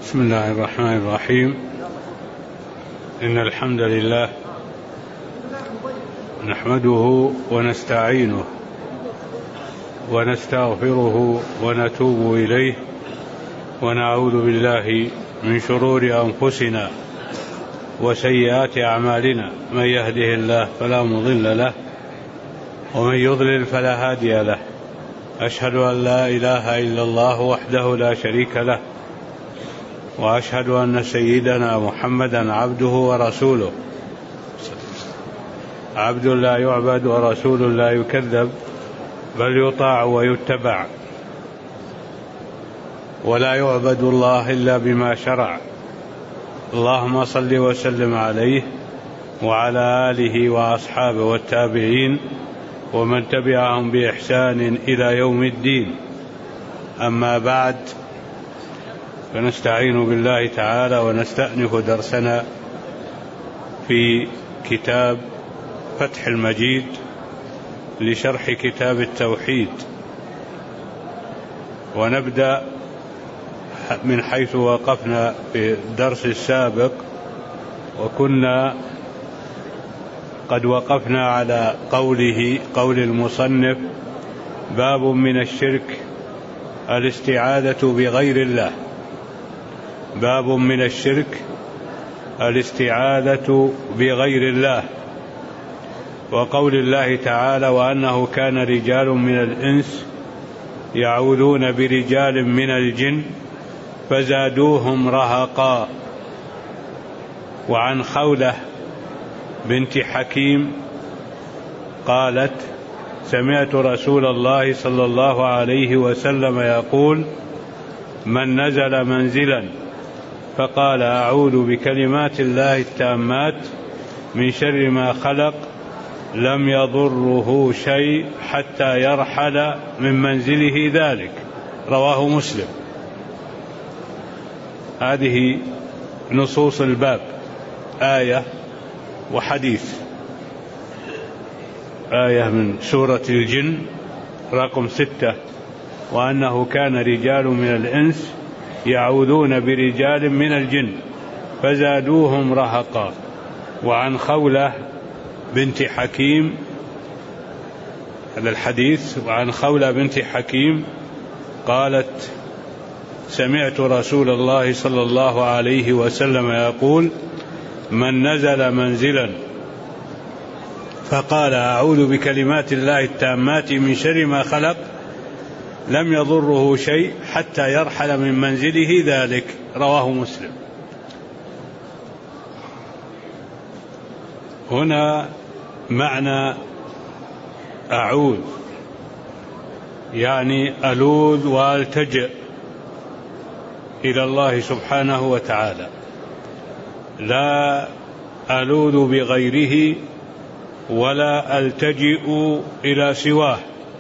بسم الله الرحمن الرحيم. إن الحمد لله نحمده ونستعينه ونستغفره ونتوب إليه ونعوذ بالله من شرور أنفسنا وسيئات أعمالنا. من يهده الله فلا مضل له ومن يضلل فلا هادي له. أشهد أن لا إله إلا الله وحده لا شريك له، وأشهد أن سيدنا محمدا عبده ورسوله، عبد لا يعبد ورسول لا يكذب، بل يطاع ويتبع، ولا يعبد الله إلا بما شرع. اللهم صل وسلم عليه وعلى آله وأصحابه والتابعين ومن تبعهم بإحسان إلى يوم الدين. أما بعد، فنستعين بالله تعالى ونستأنف درسنا في كتاب فتح المجيد لشرح كتاب التوحيد، ونبدأ من حيث وقفنا في الدرس السابق، وكنا قد وقفنا على قول المصنف: باب من الشرك الاستعاذة بغير الله. باب من الشرك الاستعاذة بغير الله. وقول الله تعالى: وأنه كان رجال من الإنس يعوذون برجال من الجن فزادوهم رهقا. وعن خولة بنت حكيم قالت: سمعت رسول الله صلى الله عليه وسلم يقول: من نزل منزلا فقال أعوذ بكلمات الله التامات من شر ما خلق لم يضره شيء حتى يرحل من منزله ذلك. رواه مسلم. هذه نصوص الباب، آية وحديث. آية من سورة الجن رقم 6: وأنه كان رجال من الإنس يعوذون برجال من الجن فزادوهم رهقا. وعن خولة بنت حكيم هذا الحديث: وعن خولة بنت حكيم قالت: سمعت رسول الله صلى الله عليه وسلم يقول: من نزل منزلا فقال أعوذ بكلمات الله التامات من شر ما خلق لم يضره شيء حتى يرحل من منزله ذلك. رواه مسلم. هنا معنى أعوذ يعني ألوذ والتجئ إلى الله سبحانه وتعالى، لا ألوذ بغيره ولا ألتجئ إلى سواه.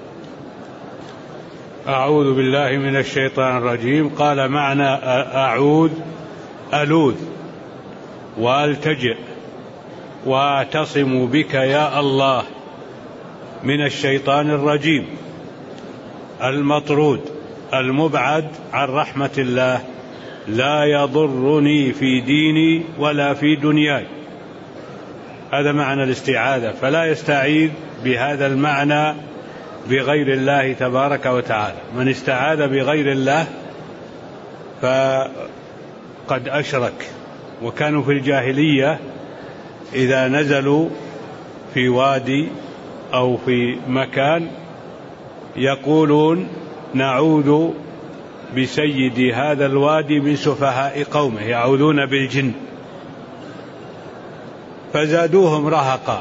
أعوذ بالله من الشيطان الرجيم. قال: معنى أعوذ ألوذ وألتجئ وأعتصم بك يا الله من الشيطان الرجيم المطرود المبعد عن رحمة الله، لا يضرني في ديني ولا في دنياي. هذا معنى الاستعاذة. فلا يستعيذ بهذا المعنى بغير الله تبارك وتعالى. من استعاذ بغير الله فقد أشرك. وكانوا في الجاهلية إذا نزلوا في وادي أو في مكان يقولون: نعوذ بسيد هذا الوادي من سفهاء قومه، يعوذون بالجن. فزادوهم رهقا.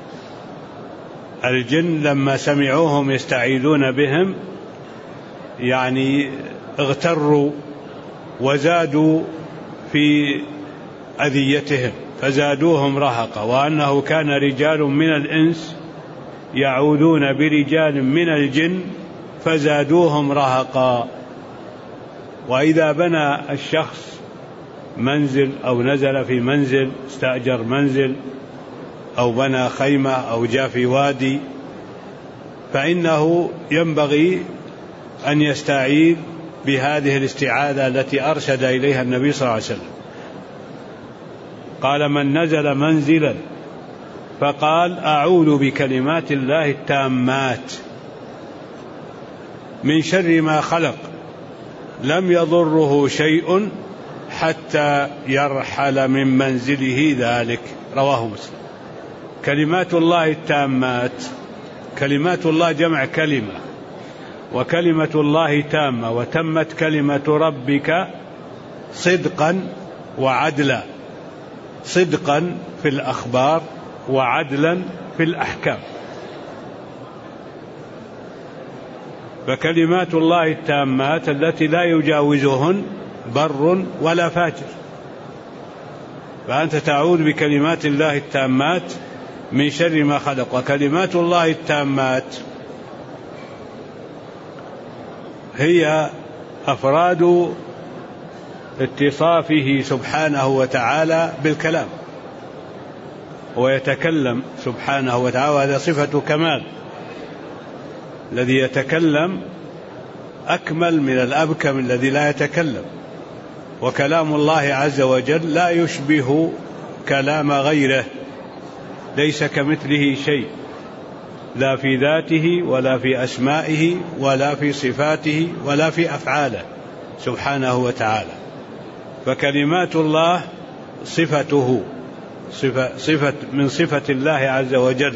الجن لما سمعوهم يستعيذون بهم يعني اغتروا وزادوا في أذيتهم، فزادوهم رهقا. وأنه كان رجال من الإنس يعوذون برجال من الجن فزادوهم رهقا. وإذا بنى الشخص منزل أو نزل في منزل، استأجر منزل أو بنى خيمة أو جاء في وادي، فإنه ينبغي أن يستعيذ بهذه الاستعاذة التي أرشد إليها النبي صلى الله عليه وسلم. قال: من نزل منزلا فقال: أعوذ بكلمات الله التامات من شر ما خلق لم يضره شيء حتى يرحل من منزله ذلك. رواه مسلم. كلمات الله التامات، كلمات الله جمع كلمة، وكلمة الله تامة، وتمت كلمة ربك صدقا وعدلا، صدقا في الأخبار وعدلا في الأحكام. فكلمات الله التامات التي لا يجاوزهن بر ولا فاجر، فأنت تعوذ بكلمات الله التامات من شر ما خلق. وكلمات الله التامات هي أفراد اتصافه سبحانه وتعالى بالكلام، ويتكلم سبحانه وتعالى، وهذا صفة كمال. الذي يتكلم أكمل من الأبكم الذي لا يتكلم. وكلام الله عز وجل لا يشبه كلام غيره، ليس كمثله شيء، لا في ذاته ولا في أسمائه ولا في صفاته ولا في أفعاله سبحانه وتعالى. فكلمات الله صفته، صفة من صفة الله عز وجل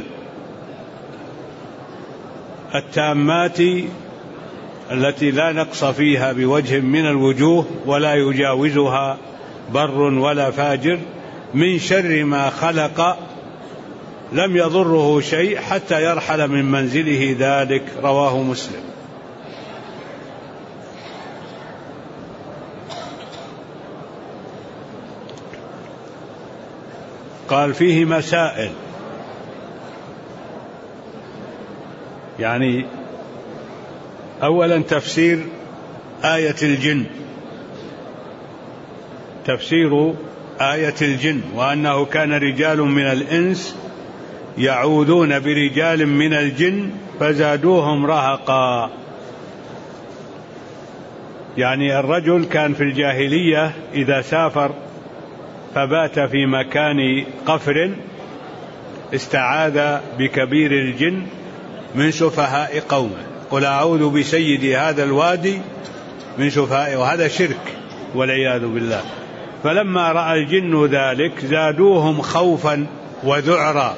التامات التي لا نقص فيها بوجه من الوجوه ولا يجاوزها بر ولا فاجر، من شر ما خلق لم يضره شيء حتى يرحل من منزله ذلك. رواه مسلم. قال: فيه مسائل، يعني أولا تفسير آية الجن، تفسير آية الجن، وأنه كان رجال من الإنس يعوذون برجال من الجن فزادوهم رهقا. يعني الرجل كان في الجاهلية إذا سافر فبات في مكان قفر استعاذ بكبير الجن من سفهاء قومه، قل أعوذ بسيد هذا الوادي من سفهاء، وهذا شرك والعياذ بالله. فلما رأى الجن ذلك زادوهم خوفا وذعرا.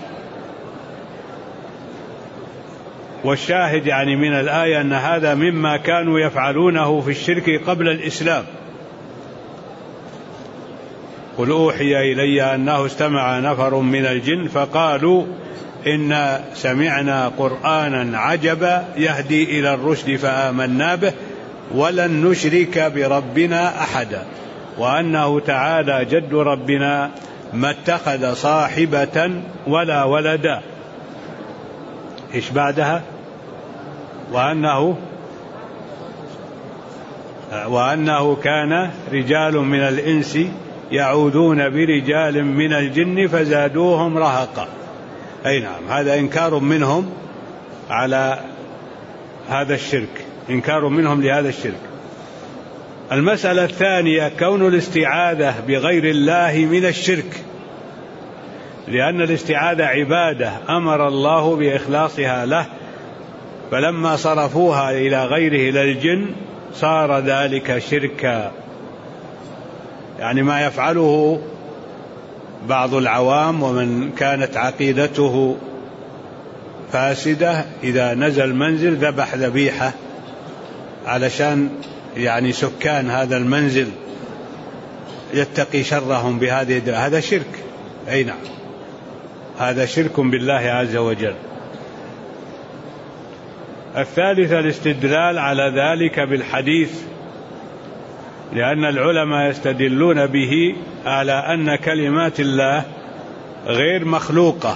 والشاهد يعني من الآية أن هذا مما كانوا يفعلونه في الشرك قبل الإسلام. قل أوحي إلي أنه استمع نفر من الجن فقالوا إنا سمعنا قرآنا عجبا يهدي إلى الرشد فآمنا به ولن نشرك بربنا أحدا وأنه تعالى جد ربنا ما اتخذ صاحبة ولا ولدا. إيش بعدها؟ وأنه كان رجال من الإنس يعوذون برجال من الجن فزادوهم رهقا. أي نعم، هذا إنكار منهم على هذا الشرك، إنكار منهم لهذا الشرك. المسألة الثانية كون الاستعاذة بغير الله من الشرك، لأن الاستعاذة عبادة أمر الله بإخلاصها له، فلما صرفوها إلى غيره إلى الجن صار ذلك شركا. يعني ما يفعله بعض العوام ومن كانت عقيدته فاسدة، إذا نزل منزل ذبح ذبيحة علشان يعني سكان هذا المنزل يتقي شرهم بهذه، هذا شرك. أي نعم، هذا شرك بالله عز وجل. الثالثة الاستدلال على ذلك بالحديث، لأن العلماء يستدلون به على أن كلمات الله غير مخلوقة،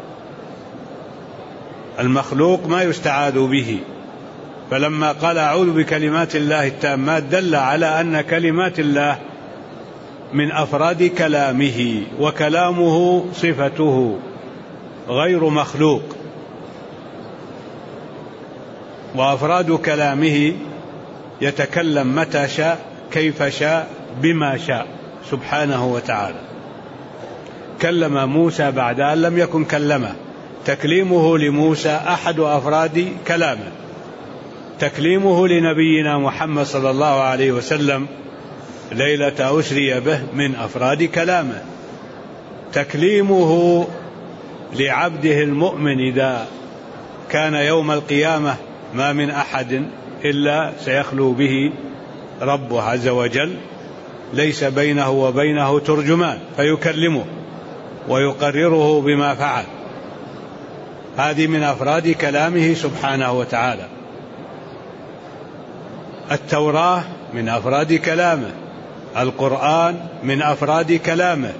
المخلوق ما يستعاذ به. فلما قال أعوذ بكلمات الله التامات دل على أن كلمات الله من أفراد كلامه، وكلامه صفته غير مخلوق، وأفراد كلامه يتكلم متى شاء كيف شاء بما شاء سبحانه وتعالى. كلم موسى بعد أن لم يكن كلمه. تكليمه لموسى أحد أفراد كلامه. تكليمه لنبينا محمد صلى الله عليه وسلم ليلة أسري به من أفراد كلامه. تكليمه لعبده المؤمن إذا كان يوم القيامة ما من أحد إلا سيخلو به ربه عز وجل، ليس بينه وبينه ترجمان فيكلمه ويقرره بما فعل. هذه من أفراد كلامه سبحانه وتعالى. التوراة من أفراد كلامه، القرآن من أفراد كلامه.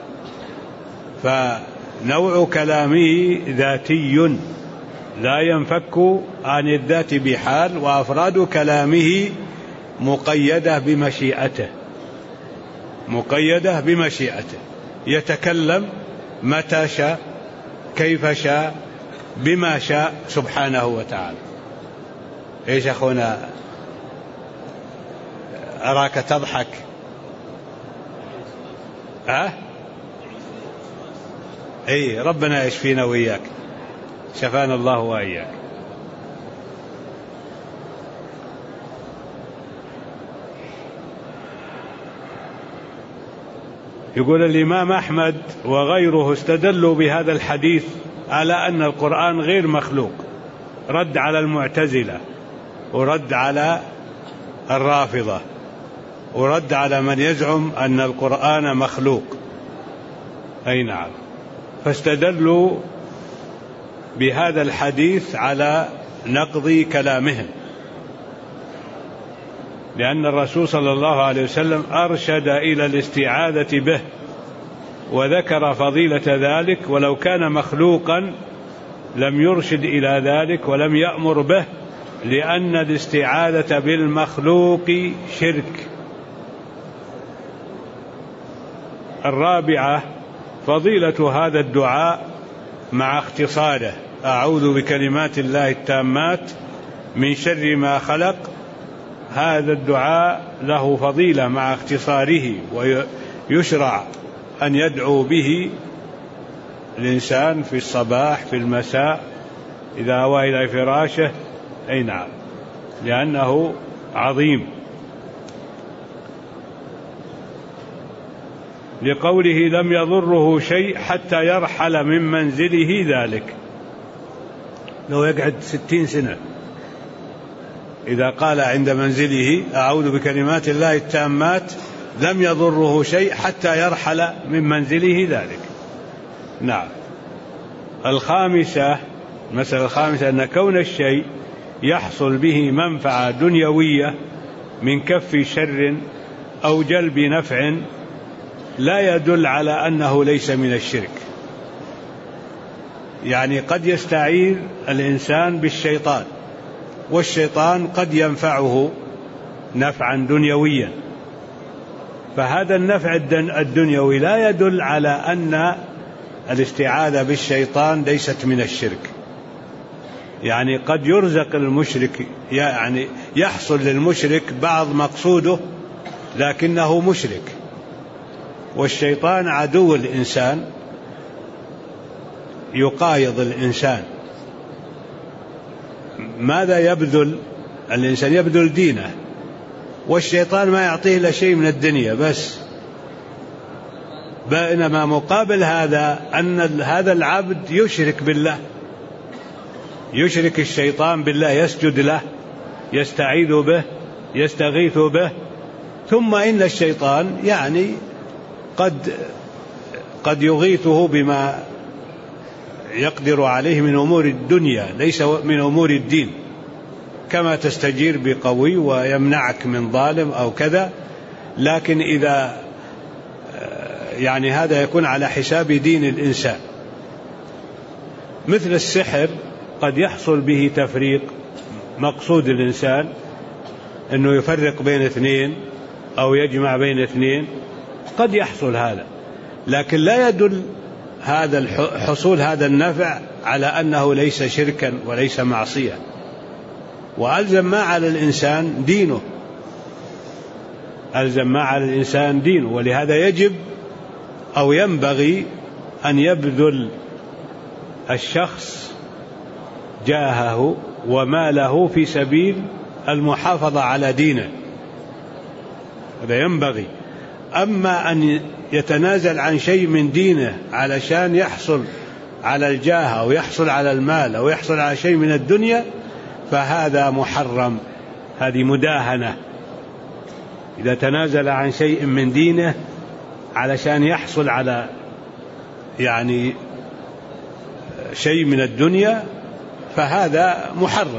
فنوع كلامه ذاتي لا ينفك عن الذات بحال، وأفراد كلامه مقيدة بمشيئته، مقيدة بمشيئته. يتكلم متى شاء كيف شاء بما شاء سبحانه وتعالى. ايش اخونا اراك تضحك؟ اي ربنا يشفينا وإياك، شفانا الله وإياك. يقول الإمام أحمد وغيره استدلوا بهذا الحديث على أن القرآن غير مخلوق، رد على المعتزلة ورد على الرافضة ورد على من يزعم أن القرآن مخلوق. أي نعم. فاستدلوا بهذا الحديث على نقض كلامهم، لأن الرسول صلى الله عليه وسلم أرشد إلى الاستعاذة به وذكر فضيلة ذلك، ولو كان مخلوقا لم يرشد إلى ذلك ولم يأمر به، لأن الاستعاذة بالمخلوق شرك. الرابعة فضيلة هذا الدعاء مع اختصاره: أعوذ بكلمات الله التامات من شر ما خلق. هذا الدعاء له فضيلة مع اختصاره، ويشرع أن يدعو به الإنسان في الصباح في المساء إذا أوى إلى فراشه. أي نعم، لأنه عظيم، لقوله لم يضره شيء حتى يرحل من منزله ذلك. لو يقعد 60 سنة إذا قال عند منزله أعوذ بكلمات الله التامات لم يضره شيء حتى يرحل من منزله ذلك. نعم. الخامسة، المسألة الخامسة، أن كون الشيء يحصل به منفعة دنيوية من كف شر أو جلب نفع لا يدل على أنه ليس من الشرك. يعني قد يستعيذ الإنسان بالشيطان، والشيطان قد ينفعه نفعا دنيويا، فهذا النفع الدنيوي لا يدل على أن الاستعاذة بالشيطان ليست من الشرك. يعني قد يرزق المشرك، يعني يحصل للمشرك بعض مقصوده لكنه مشرك، والشيطان عدو الإنسان يقايض الإنسان. ماذا يبذل الإنسان؟ يبذل دينه، والشيطان ما يعطيه إلا شيء من الدنيا بس. بينما مقابل هذا أن هذا العبد يشرك بالله، يشرك الشيطان بالله، يسجد له، يستعيذ به، يستغيث به. ثم إن الشيطان يعني قد يغيثه بما يقدر عليه من أمور الدنيا، ليس من أمور الدين، كما تستجير بقوي ويمنعك من ظالم أو كذا. لكن إذا يعني هذا يكون على حساب دين الإنسان. مثل السحر قد يحصل به تفريق، مقصود الإنسان أنه يفرق بين اثنين أو يجمع بين اثنين، قد يحصل هذا، لكن لا يدل هذا حصول هذا النفع على أنه ليس شركا وليس معصية. وألزم ما على الإنسان دينه، ألزم ما على الإنسان دينه، ولهذا يجب أو ينبغي أن يبذل الشخص جاهه وماله في سبيل المحافظة على دينه، هذا ينبغي. أما أن يتنازل عن شيء من دينه علشان يحصل على الجاه أو يحصل على المال أو يحصل على شيء من الدنيا فهذا محرم، هذه مداهنة. إذا تنازل عن شيء من دينه علشان يحصل على يعني شيء من الدنيا فهذا محرم.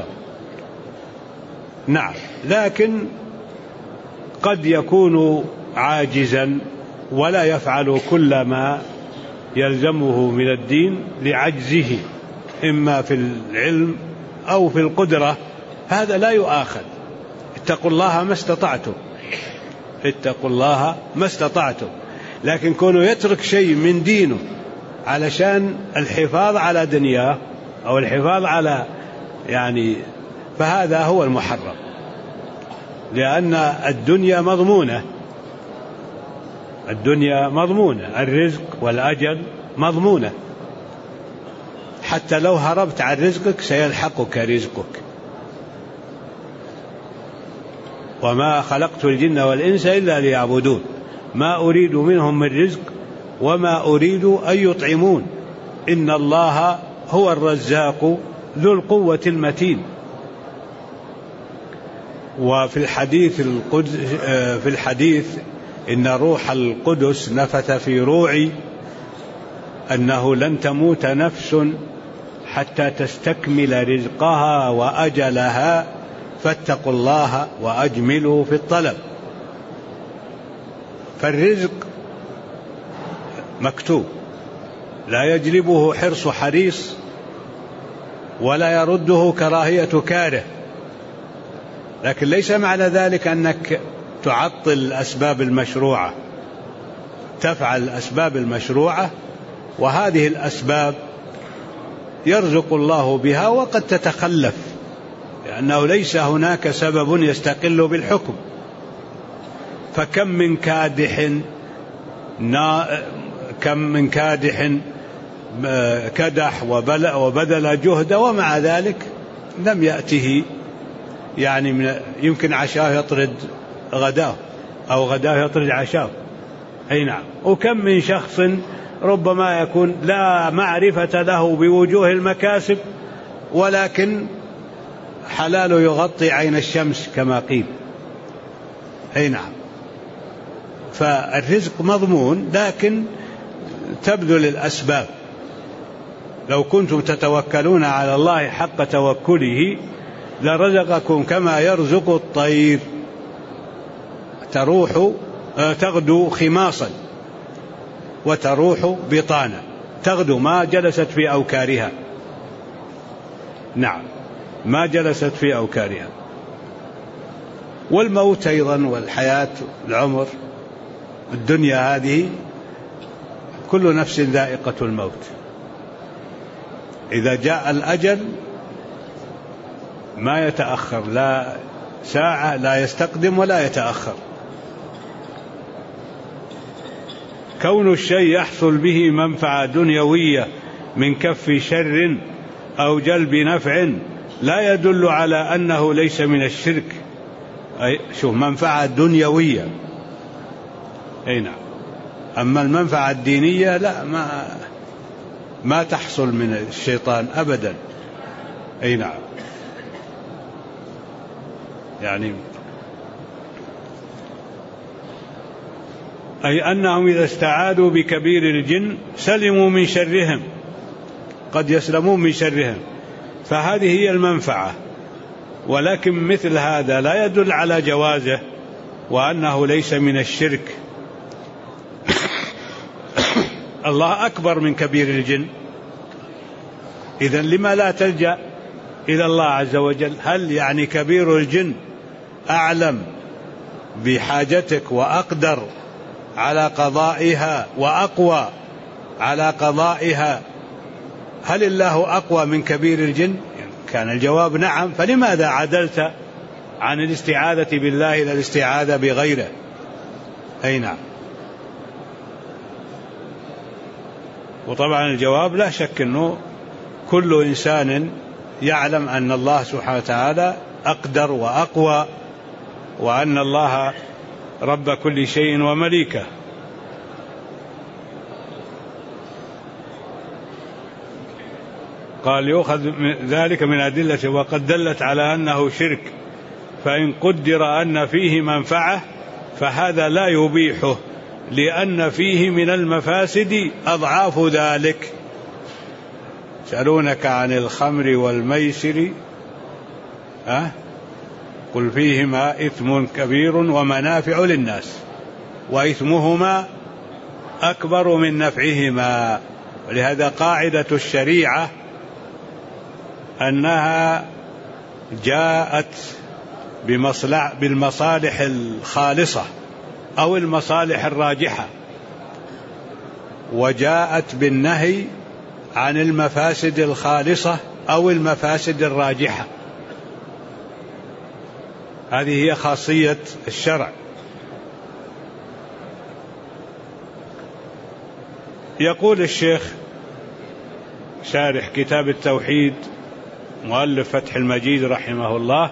نعم، لكن قد يكون عاجزا ولا يفعل كل ما يلزمه من الدين لعجزه إما في العلم أو في القدرة، هذا لا يؤاخذ. اتقوا الله ما استطعتم، اتقوا الله ما استطعتم. لكن كونه يترك شيء من دينه علشان الحفاظ على دنياه أو الحفاظ على فهذا هو المحرم، لأن الدنيا مضمونة، الدنيا مضمونة، الرزق والأجل مضمونة، حتى لو هربت عن رزقك سيلحقك رزقك. وما خلقت الجن والإنس إلا ليعبدون ما أريد منهم من رزق وما أريد أن يطعمون إن الله هو الرزاق ذو القوة المتين. وفي الحديث إن روح القدس نفث في روعي أنه لن تموت نفس حتى تستكمل رزقها وأجلها فاتقوا الله وأجملوا في الطلب. فالرزق مكتوب لا يجلبه حرص حريص ولا يرده كراهية كاره، لكن ليس معنى ذلك أنك تعطل الأسباب المشروعة، تفعل الأسباب المشروعة، وهذه الأسباب يرزق الله بها وقد تتخلف، لأنه ليس هناك سبب يستقل بالحكم. فكم من كادح كدح وبذل جهد ومع ذلك لم يأته يمكن عشاه يطرد غداه أو غداه يطرد عشاه. أي نعم. وكم من شخص ربما يكون لا معرفة له بوجوه المكاسب ولكن حلاله يغطي عين الشمس كما قيل. أي نعم. فالرزق مضمون، لكن تبذل الأسباب. لو كنتم تتوكلون على الله حق توكله لرزقكم كما يرزق الطير تغدو خماصا وتروح بطانا، تغدو ما جلست في أوكارها. نعم، ما جلست في أوكارها. والموت أيضا والحياة العمر الدنيا هذه كل نفس ذائقة الموت. إذا جاء الأجل ما يتأخر، لا ساعة لا يستقدم ولا يتأخر. كون الشيء يحصل به منفعة دنيوية من كف شر أو جلب نفع لا يدل على أنه ليس من الشرك. أي شوف، منفعة دنيوية. أي نعم. أما المنفعة الدينية لا، ما تحصل من الشيطان أبدا. أي نعم. أي أنهم إذا استعاذوا بكبير الجن سلموا من شرهم، قد يسلمون من شرهم، فهذه هي المنفعة. ولكن مثل هذا لا يدل على جوازه وأنه ليس من الشرك. الله أكبر من كبير الجن، إذن لما لا تلجأ إلى الله عز وجل؟ هل كبير الجن أعلم بحاجتك وأقدر على قضائها وأقوى على قضائها؟ هل الله أقوى من كبير الجن؟ كان الجواب نعم، فلماذا عدلت عن الاستعاذة بالله إلى الاستعاذة بغيره؟ أي نعم. وطبعا الجواب لا شك أنه كل إنسان يعلم أن الله سبحانه وتعالى أقدر وأقوى، وأن الله رب كل شيء ومليكه. قال يؤخذ ذلك من أدلة وقد دلت على أنه شرك، فإن قدر أن فيه منفعة فهذا لا يبيحه، لأن فيه من المفاسد أضعاف ذلك. يسألونك عن الخمر والميسر قل فيهما إثم كبير ومنافع للناس وإثمهما أكبر من نفعهما. ولهذا قاعدة الشريعة أنها جاءت بالمصالح الخالصة أو المصالح الراجحة، وجاءت بالنهي عن المفاسد الخالصة أو المفاسد الراجحة. هذه هي خاصية الشرع. يقول الشيخ شارح كتاب التوحيد مؤلف فتح المجيد رحمه الله: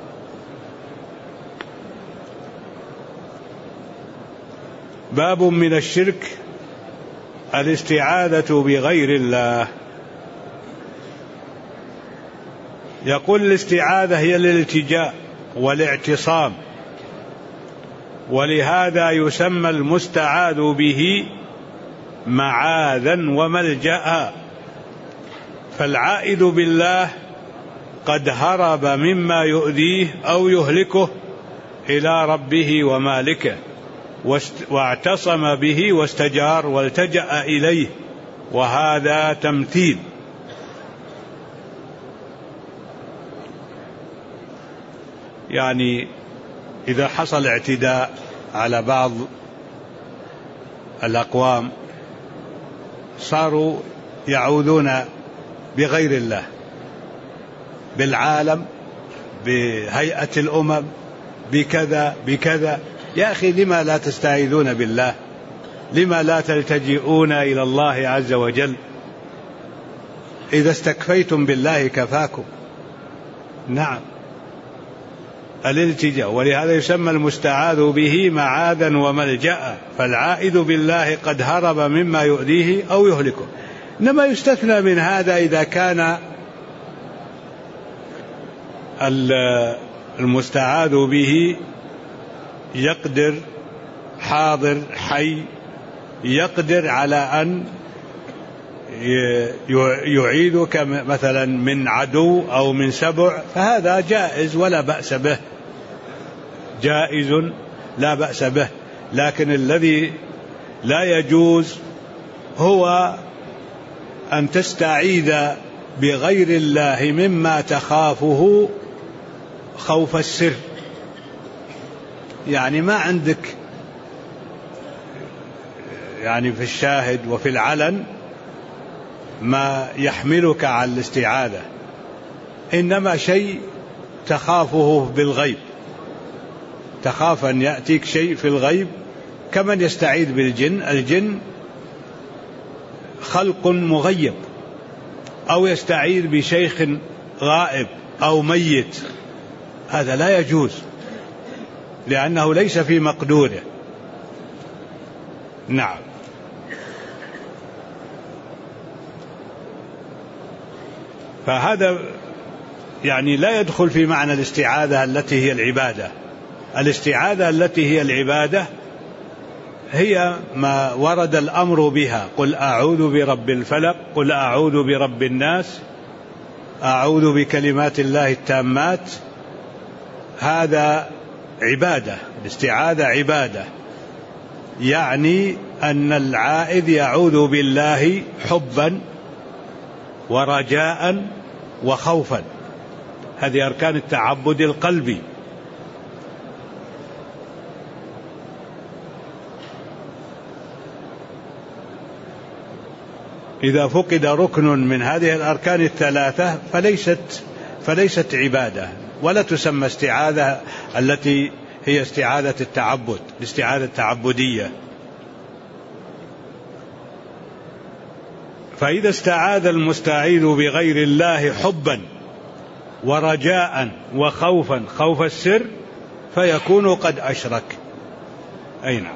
باب من الشرك الاستعاذة بغير الله. يقول الاستعاذة هي الالتجاء والاعتصام، ولهذا يسمى المستعاذ به معاذا وملجأ. فالعائذ بالله قد هرب مما يؤذيه أو يهلكه إلى ربه ومالكه، واعتصم به واستجار والتجأ إليه، وهذا تمثيل. يعني إذا حصل اعتداء على بعض الأقوام صاروا يعوذون بغير الله، بالعالم، بهيئة الأمم، بكذا بكذا. يا أخي لما لا تستعيذون بالله؟ لما لا تلتجئون إلى الله عز وجل؟ إذا استكفيتم بالله كفاكم. نعم، الالتجاء. ولهذا يسمى المستعاذ به معاذا وملجأ. فالعائذ بالله قد هرب مما يؤذيه أو يهلكه. إنما يستثنى من هذا إذا كان المستعاذ به يقدر، حاضر حي، يقدر على أن يعيذك مثلا من عدو أو من سبع، فهذا جائز ولا بأس به، جائز لا بأس به. لكن الذي لا يجوز هو أن تستعيذ بغير الله مما تخافه خوف السر. يعني ما عندك يعني في الشاهد وفي العلن ما يحملك على الاستعاذة، إنما شيء تخافه بالغيب، تخاف أن يأتيك شيء في الغيب، كمن يستعيذ بالجن. الجن خلق مغيب، أو يستعيذ بشيخ غائب أو ميت، هذا لا يجوز لأنه ليس في مقدوره. نعم. فهذا يعني لا يدخل في معنى الاستعاذة التي هي العبادة. الاستعاذة التي هي العبادة هي ما ورد الأمر بها: قل أعوذ برب الفلق، قل أعوذ برب الناس، أعوذ بكلمات الله التامات. هذا عبادة، الاستعاذة عبادة، يعني أن العائذ يعوذ بالله حبا ورجاء وخوفا. هذه أركان التعبد القلبي. إذا فقد ركن من هذه الأركان الثلاثة فليست عبادة، ولا تسمى استعاذة التي هي استعاذة التعبد، الاستعاذة التعبدية. فإذا استعاذ المستعيذ بغير الله حبا ورجاء وخوفا، خوف السر، فيكون قد أشرك. أي نعم.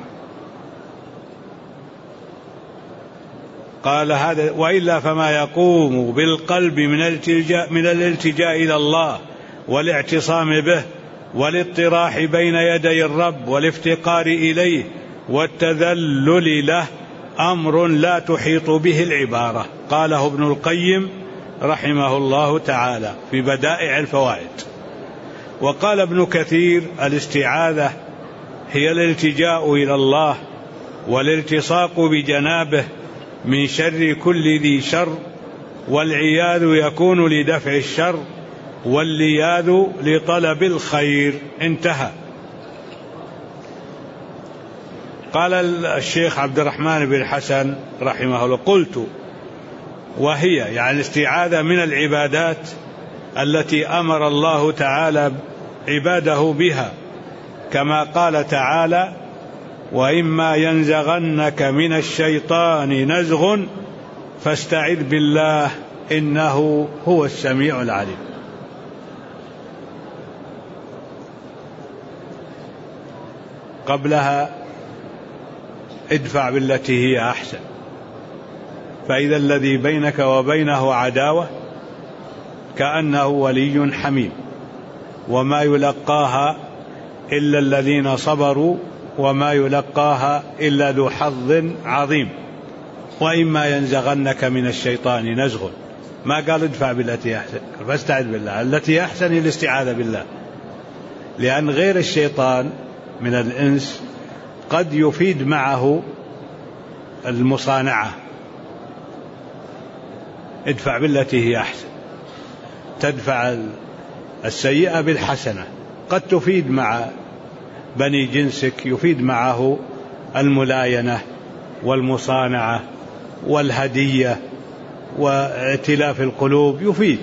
قال هذا وإلا فما يقوم بالقلب من الالتجاء إلى الله والاعتصام به والاطراح بين يدي الرب والافتقار إليه والتذلل له أمر لا تحيط به العبارة. قاله ابن القيم رحمه الله تعالى في بدائع الفوائد. وقال ابن كثير الاستعاذة هي الالتجاء إلى الله والالتصاق بجنابه من شر كل ذي شر، والعياذ يكون لدفع الشر واللياذ لطلب الخير. انتهى. قال الشيخ عبد الرحمن بن حسن رحمه الله: قلت وهي يعني الاستعاذة من العبادات التي أمر الله تعالى عباده بها، كما قال تعالى: وإما ينزغنك من الشيطان نزغ فاستعذ بالله إنه هو السميع العليم. قبلها ادفع بالتي هي أحسن، فإذا الذي بينك وبينه عداوة كأنه ولي حميم، وما يلقاها إلا الذين صبروا وما يلقاها إلا ذو حظ عظيم. وإما ينزغنك من الشيطان نزغ، ما قال ادفع بالتي أحسن، فاستعذ بالله. التي أحسن هي الاستعاذة بالله، لأن غير الشيطان من الإنس قد يفيد معه المصانعة. ادفع بالتي هي أحسن، تدفع السيئة بالحسنة. قد تفيد مع بني جنسك، يفيد معه الملاينة والمصانعة والهدية وائتلاف القلوب، يفيد.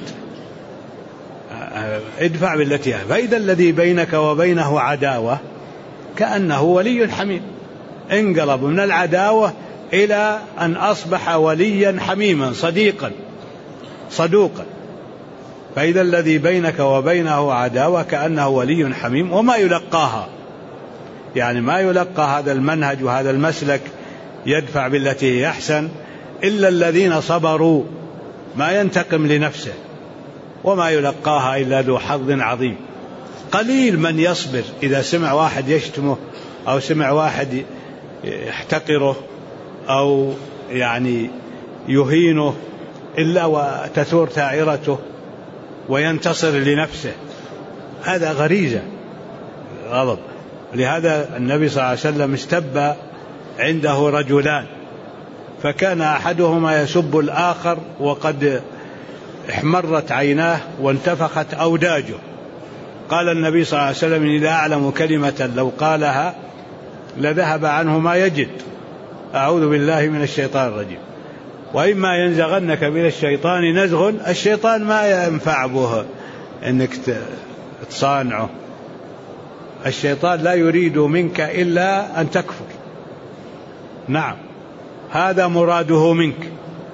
ادفع بالتي هي. فإذا الذي بينك وبينه عداوة كأنه ولي حميم، انقلب من العداوة إلى أن أصبح وليا حميما صدوقا. فإذا الذي بينك وبينه عداوة كأنه ولي حميم. وما يلقاها، يعني ما يلقى هذا المنهج وهذا المسلك يدفع بالتي هي أحسن إلا الذين صبروا، ما ينتقم لنفسه. وما يلقاها إلا ذو حظ عظيم. قليل من يصبر إذا سمع واحد يشتمه أو سمع واحد يحتقره أو يعني يهينه إلا وتثور ثائرته وينتصر لنفسه. هذا غريزة غضب. لهذا النبي صلى الله عليه وسلم استب عنده رجلان، فكان أحدهما يسب الآخر وقد احمرت عيناه وانتفخت أوداجه. قال النبي صلى الله عليه وسلم: إني لا أعلم كلمة لو قالها لذهب عنه ما يجد. أعوذ بالله من الشيطان الرجيم. وإما ينزغنك من الشيطان نزغ، الشيطان ما ينفع به أنك تصانعه. الشيطان لا يريد منك إلا أن تكفر. نعم، هذا مراده منك.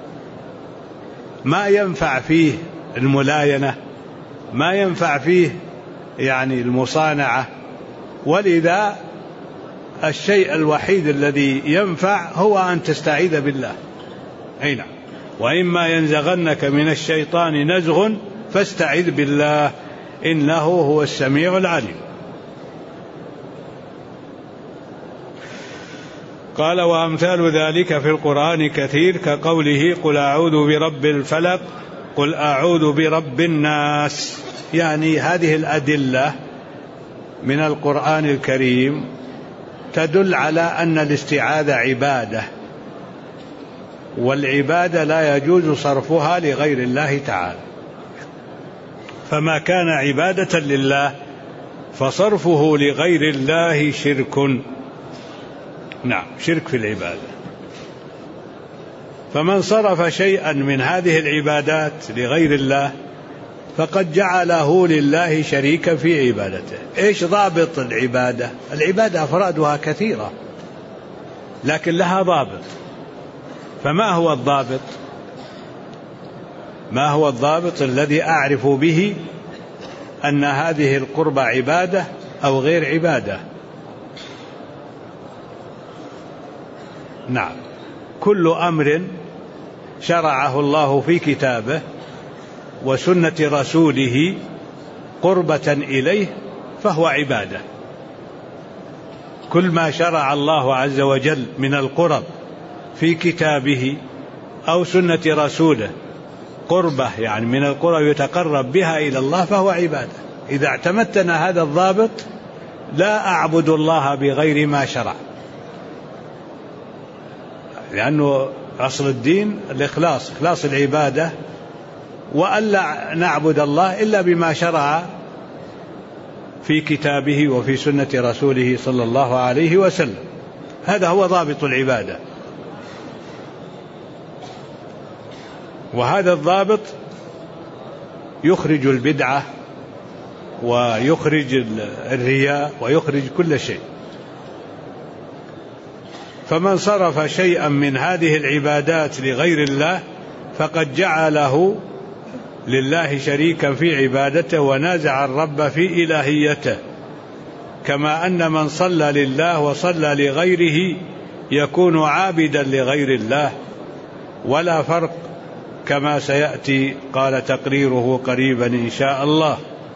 ما ينفع فيه الملاينة، ما ينفع فيه يعني المصانعة. ولذا الشيء الوحيد الذي ينفع هو أن تستعيذ بالله. أي نعم. وإما ينزغنك من الشيطان نزغ فاستعذ بالله إنه هو السميع العليم. قال: وأمثال ذلك في القرآن كثير، كقوله: قل أعوذ برب الفلق، قل أعوذ برب الناس. يعني هذه الأدلة من القرآن الكريم تدل على أن الاستعاذة عبادة، والعبادة لا يجوز صرفها لغير الله تعالى. فما كان عبادة لله فصرفه لغير الله شرك. نعم، شرك في العبادة. فمن صرف شيئا من هذه العبادات لغير الله فقد جعله لله شريكا في عبادته. إيش ضابط العبادة؟ العبادة أفرادها كثيرة لكن لها ضابط. فما هو الضابط؟ ما هو الضابط الذي أعرف به أن هذه القربة عبادة أو غير عبادة؟ نعم، كل أمر شرعه الله في كتابه وسنة رسوله قربة إليه فهو عبادة. كل ما شرع الله عز وجل من القرب في كتابه أو سنة رسوله قربة، يعني من القرب يتقرب بها إلى الله، فهو عبادة. إذا اعتمدتنا هذا الضابط لا أعبد الله بغير ما شرع، لأنه أصل الدين الإخلاص، إخلاص العبادة، وألا نعبد الله إلا بما شرع في كتابه وفي سنة رسوله صلى الله عليه وسلم. هذا هو ضابط العبادة. وهذا الضابط يخرج البدعة ويخرج الرياء ويخرج كل شيء. فمن صرف شيئا من هذه العبادات لغير الله فقد جعله لله شريكا في عبادته ونازع الرب في إلهيته، كما أن من صلى لله وصلى لغيره يكون عابدا لغير الله، ولا فرق كما سيأتي قال تقريره قريبا إن شاء الله.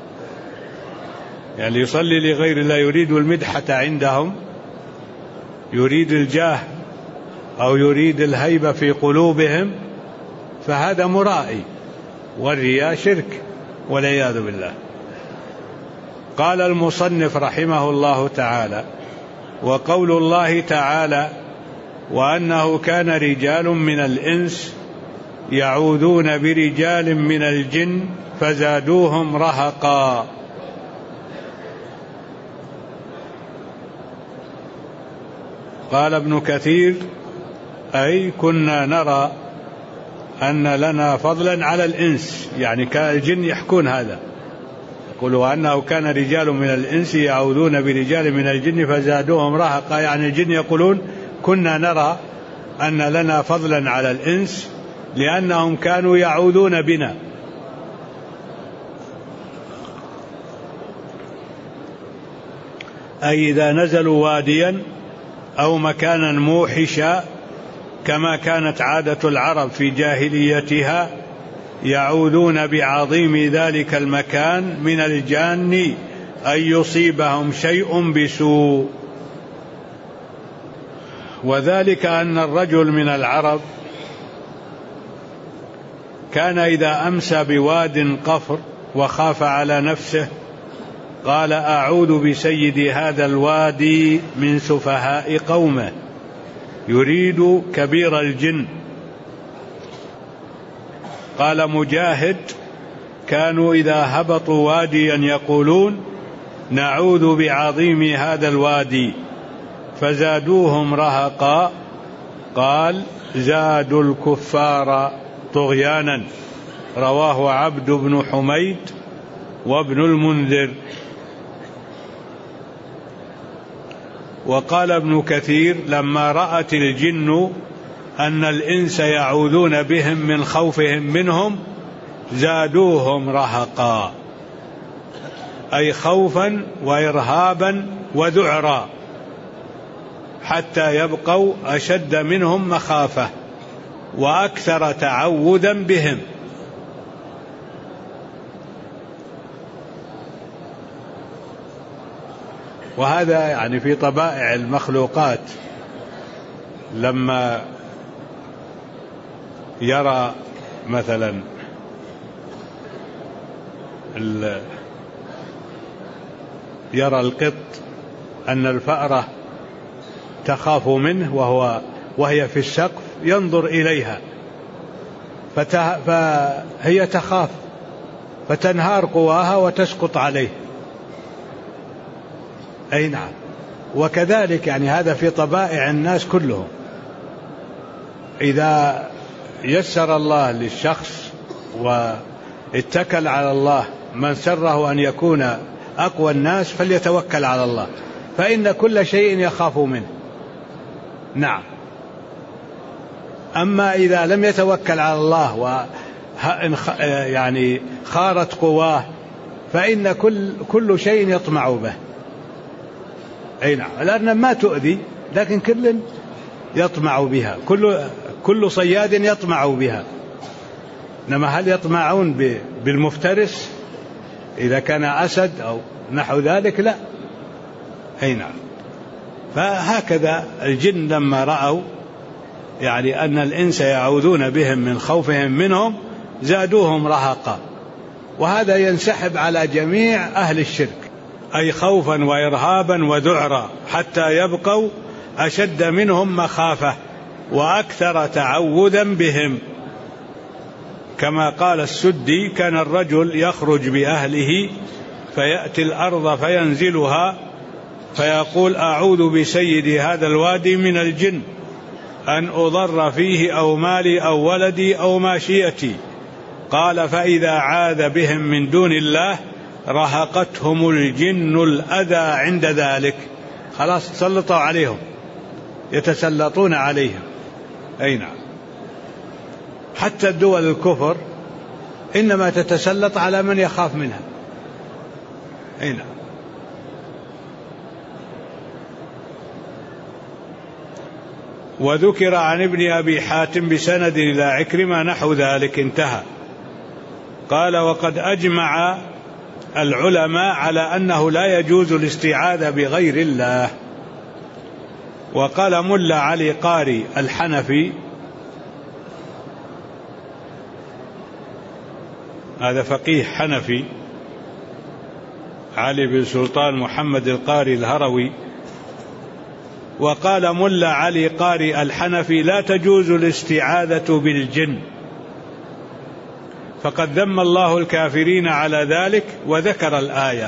يعني يصلي لغير الله يريد المدحة عندهم، يريد الجاه أو يريد الهيبة في قلوبهم، فهذا مرائي، والرياء شرك والعياذ بالله. قال المصنف رحمه الله تعالى: وقول الله تعالى: وأنه كان رجال من الإنس يعوذون برجال من الجن فزادوهم رهقا. قال ابن كثير: أي كنا نرى أن لنا فضلا على الإنس، يعني كان الجن يحكون هذا، يقولوا أنه كان رجال من الإنس يعوذون برجال من الجن فزادوهم رهقا، يعني الجن يقولون كنا نرى أن لنا فضلا على الإنس لأنهم كانوا يعوذون بنا. أي إذا نزلوا واديا أو مكانا موحشا كما كانت عادة العرب في جاهليتها يعوذون بعظيم ذلك المكان من الجان أن يصيبهم شيء بسوء. وذلك أن الرجل من العرب كان إذا أمسى بواد قفر وخاف على نفسه قال: أعوذ بسيد هذا الوادي من سفهاء قومه، يريد كبير الجن. قال مجاهد: كانوا إذا هبطوا واديا يقولون: نعوذ بعظيم هذا الوادي، فزادوهم رهقا. قال: زادوا الكفار طغيانا. رواه عبد بن حميد وابن المنذر. وقال ابن كثير: لما رأت الجن أن الإنس يعوذون بهم من خوفهم منهم زادوهم رهقا، أي خوفا وإرهابا وذعرا، حتى يبقوا أشد منهم مخافة وأكثر تعوذا بهم. وهذا يعني في طبائع المخلوقات، لما يرى مثلا يرى القط أن الفأرة تخاف منه وهي في السقف ينظر إليها فهي تخاف فتنهار قواها وتسقط عليه. أي نعم. وكذلك يعني هذا في طبائع الناس كلهم، إذا يسر الله للشخص اتكل على الله. من سره أن يكون أقوى الناس فليتوكل على الله، فإن كل شيء يخاف منه. نعم. أما إذا لم يتوكل على الله يعني خارت قواه فإن كل شيء يطمع به. أي نعم، لأن ما تؤذي لكن كل يطمع بها، كل صياد يطمع بها. إنما هل يطمعون بالمفترس إذا كان أسد أو نحو ذلك؟ لا. أي نعم. فهكذا الجن لما رأوا يعني أن الإنس يعوذون بهم من خوفهم منهم زادوهم رهقا، وهذا ينسحب على جميع أهل الشرك، أي خوفا وإرهابا وذعرا، حتى يبقوا أشد منهم مخافة وأكثر تعوذا بهم. كما قال السدي: كان الرجل يخرج بأهله فيأتي الأرض فينزلها فيقول: أعوذ بسيد هذا الوادي من الجن أن أضر فيه أو مالي أو ولدي أو ماشيتي. قال: فإذا عاذ بهم من دون الله رهقتهم الجن الأذى عند ذلك. خلاص سلطوا عليهم، يتسلطون عليهم. أي نعم. حتى الدول الكفر إنما تتسلط على من يخاف منها. أي نعم. وذكر عن ابن أبي حاتم بسند إلى عكرمة نحو ذلك، انتهى. قال: وقد أجمع العلماء على أنه لا يجوز الاستعاذة بغير الله. وقال ملا علي قاري الحنفي، هذا فقيه حنفي، علي بن سلطان محمد القاري الهروي، وقال ملا علي قاري الحنفي: لا تجوز الاستعاذة بالجن، فقد ذم الله الكافرين على ذلك، وذكر الآية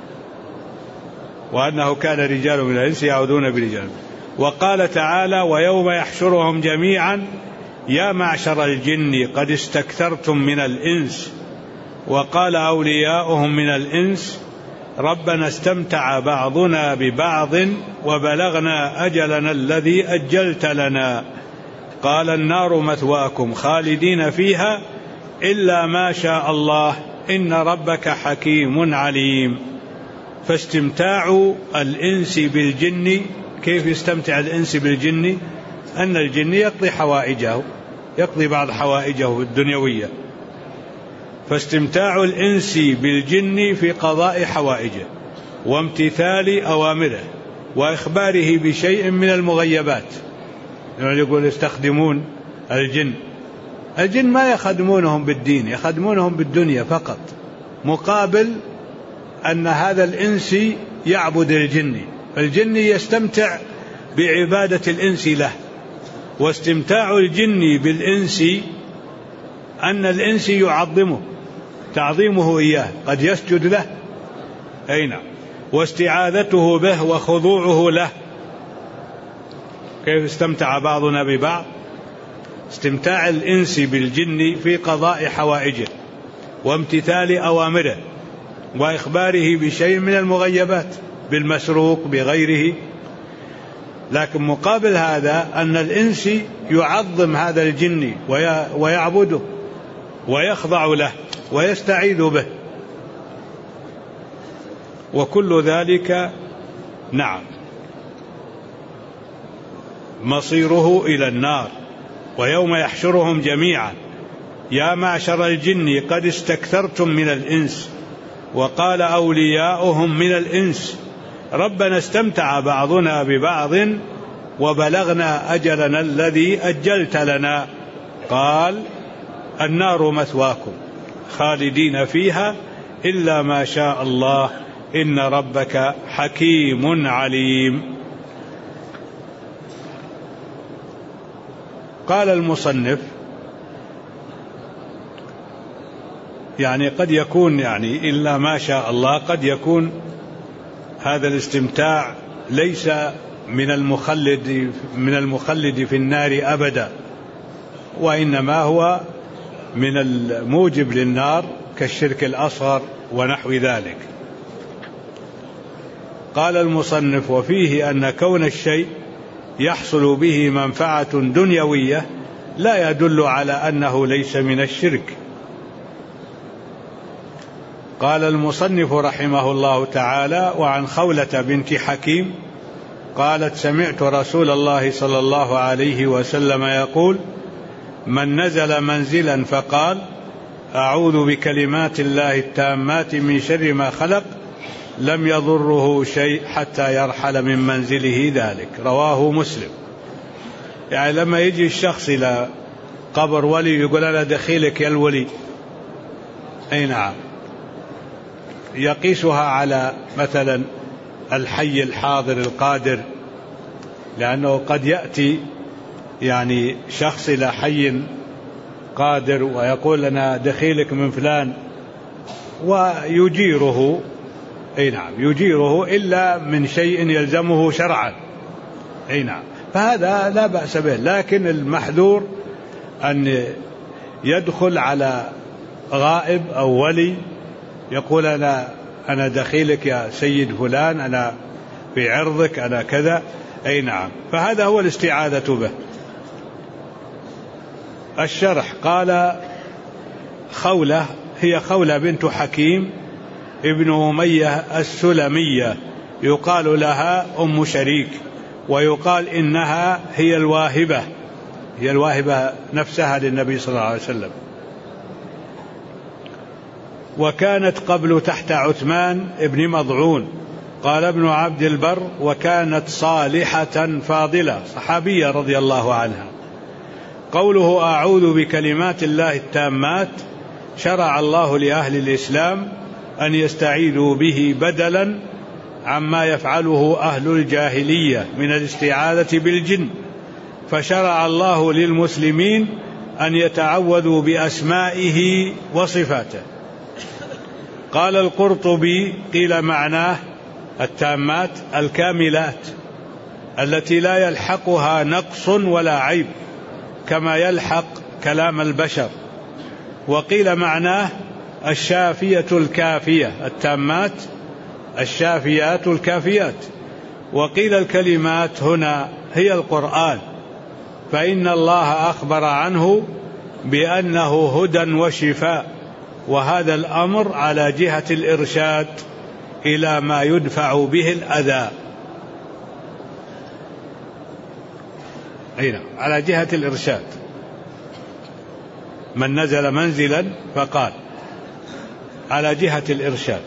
وأنه كان رجال من الإنس يعوذون برجال. وقال تعالى: ويوم يحشرهم جميعا يا معشر الجن قد استكثرتم من الإنس. وقال أولياؤهم من الإنس: ربنا استمتع بعضنا ببعض وبلغنا أجلنا الذي أجلت لنا. قال: النار مثواكم خالدين فيها إلا ما شاء الله إن ربك حكيم عليم. فاستمتاع الإنس بالجن، كيف يستمتع الإنس بالجن؟ أن الجن يقضي بعض حوائجه الدنيوية، فاستمتاع الإنس بالجن في قضاء حوائجه وامتثال أوامره وإخباره بشيء من المغيبات. يعني يقول يستخدمون الجن ما يخدمونهم بالدين، يخدمونهم بالدنيا فقط، مقابل أن هذا الإنس يعبد الجن يستمتع بعبادة الإنس له. واستمتاع الجن بالإنس أن الإنس يعظمه تعظيمه إياه، قد يسجد له. أي نعم. واستعاذته به وخضوعه له. كيف استمتع بعضنا ببعض؟ استمتاع الإنس بالجن في قضاء حوائجه وامتثال أوامره وإخباره بشيء من المغيبات، بالمسروق بغيره. لكن مقابل هذا أن الإنس يعظم هذا الجن ويعبده ويخضع له ويستعيذ به، وكل ذلك نعم مصيره إلى النار. ويوم يحشرهم جميعا يا معشر الجن قد استكثرتم من الإنس. وقال أولياؤهم من الإنس: ربنا استمتع بعضنا ببعض وبلغنا أجلنا الذي أجلت لنا. قال: النار مثواكم خالدين فيها إلا ما شاء الله إن ربك حكيم عليم. قال المصنف: يعني قد يكون يعني إلا ما شاء الله، قد يكون هذا الاستمتاع ليس من المخلد في النار أبدا، وإنما هو من الموجب للنار كالشرك الأصغر ونحو ذلك. قال المصنف: وفيه أن كون الشيء يحصل به منفعة دنيوية لا يدل على أنه ليس من الشرك. قال المصنف رحمه الله تعالى: وعن خولة بنت حكيم قالت: سمعت رسول الله صلى الله عليه وسلم يقول: من نزل منزلا فقال: أعوذ بكلمات الله التامات من شر ما خلق لم يضره شيء حتى يرحل من منزله ذلك. رواه مسلم. يعني لما يجي الشخص إلى قبر ولي يقول: أنا دخيلك يا الولي، أي نعم، يقيسها على مثلا الحي الحاضر القادر، لأنه قد يأتي يعني شخص إلى حي قادر ويقول: أنا دخيلك من فلان، ويجيره، أي نعم، يجيره إلا من شيء يلزمه شرعا، أي نعم، فهذا لا بأس به. لكن المحذور أن يدخل على غائب أو ولي يقول: أنا دخيلك يا سيد فلان، أنا في عرضك، أنا كذا، أي نعم، فهذا هو الاستعاذة به. الشرح قال: خولة هي خولة بنت حكيم ابن أمية السلمية، يقال لها أم شريك، ويقال إنها هي الواهبة نفسها للنبي صلى الله عليه وسلم. وكانت قبل تحت عثمان ابن مضعون. قال ابن عبد البر: وكانت صالحة فاضلة، صحابية رضي الله عنها. قوله: أعوذ بكلمات الله التامات، شرع الله لأهل الإسلام أن يستعيذوا به بدلا عما يفعله أهل الجاهلية من الاستعاذة بالجن، فشرع الله للمسلمين أن يتعوذوا بأسمائه وصفاته. قال القرطبي: قيل معناه التامات الكاملات التي لا يلحقها نقص ولا عيب كما يلحق كلام البشر. وقيل معناه الشافية الكافية، التامات الشافيات الكافيات. وقيل الكلمات هنا هي القرآن، فإن الله أخبر عنه بأنه هدى وشفاء، وهذا الأمر على جهة الإرشاد إلى ما يدفع به الأذى، على جهة الإرشاد. من نزل منزلا فقال، على جهة الإرشاد.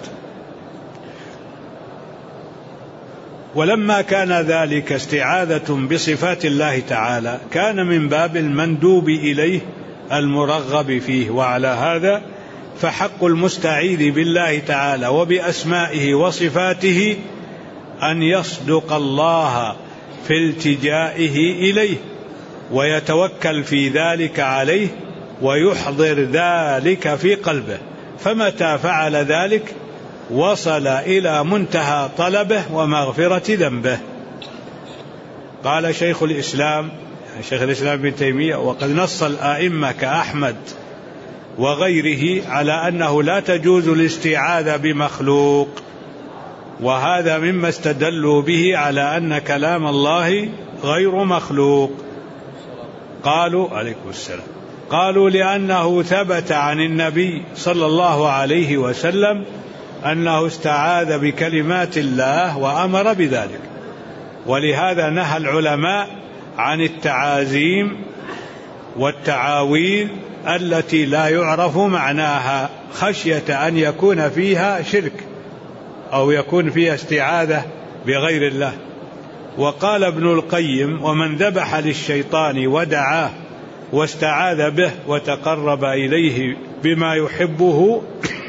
ولما كان ذلك استعاذة بصفات الله تعالى كان من باب المندوب إليه المرغب فيه. وعلى هذا فحق المستعيذ بالله تعالى وبأسمائه وصفاته أن يصدق الله في التجائه إليه ويتوكل في ذلك عليه ويحضر ذلك في قلبه، فمتى فعل ذلك وصل إلى منتهى طلبه ومغفرة ذنبه. قال شيخ الإسلام ابن تيمية: وقد نص الآئمة كأحمد وغيره على أنه لا تجوز الاستعاذة بمخلوق، وهذا مما استدلوا به على أن كلام الله غير مخلوق. قالوا: عليكم السلام. قالوا: لأنه ثبت عن النبي صلى الله عليه وسلم أنه استعاذ بكلمات الله وأمر بذلك، ولهذا نهى العلماء عن التعازيم والتعاويذ التي لا يعرف معناها خشية أن يكون فيها شرك أو يكون فيها استعاذة بغير الله. وقال ابن القيم: ومن ذبح للشيطان ودعاه واستعاذ به وتقرب إليه بما يحبه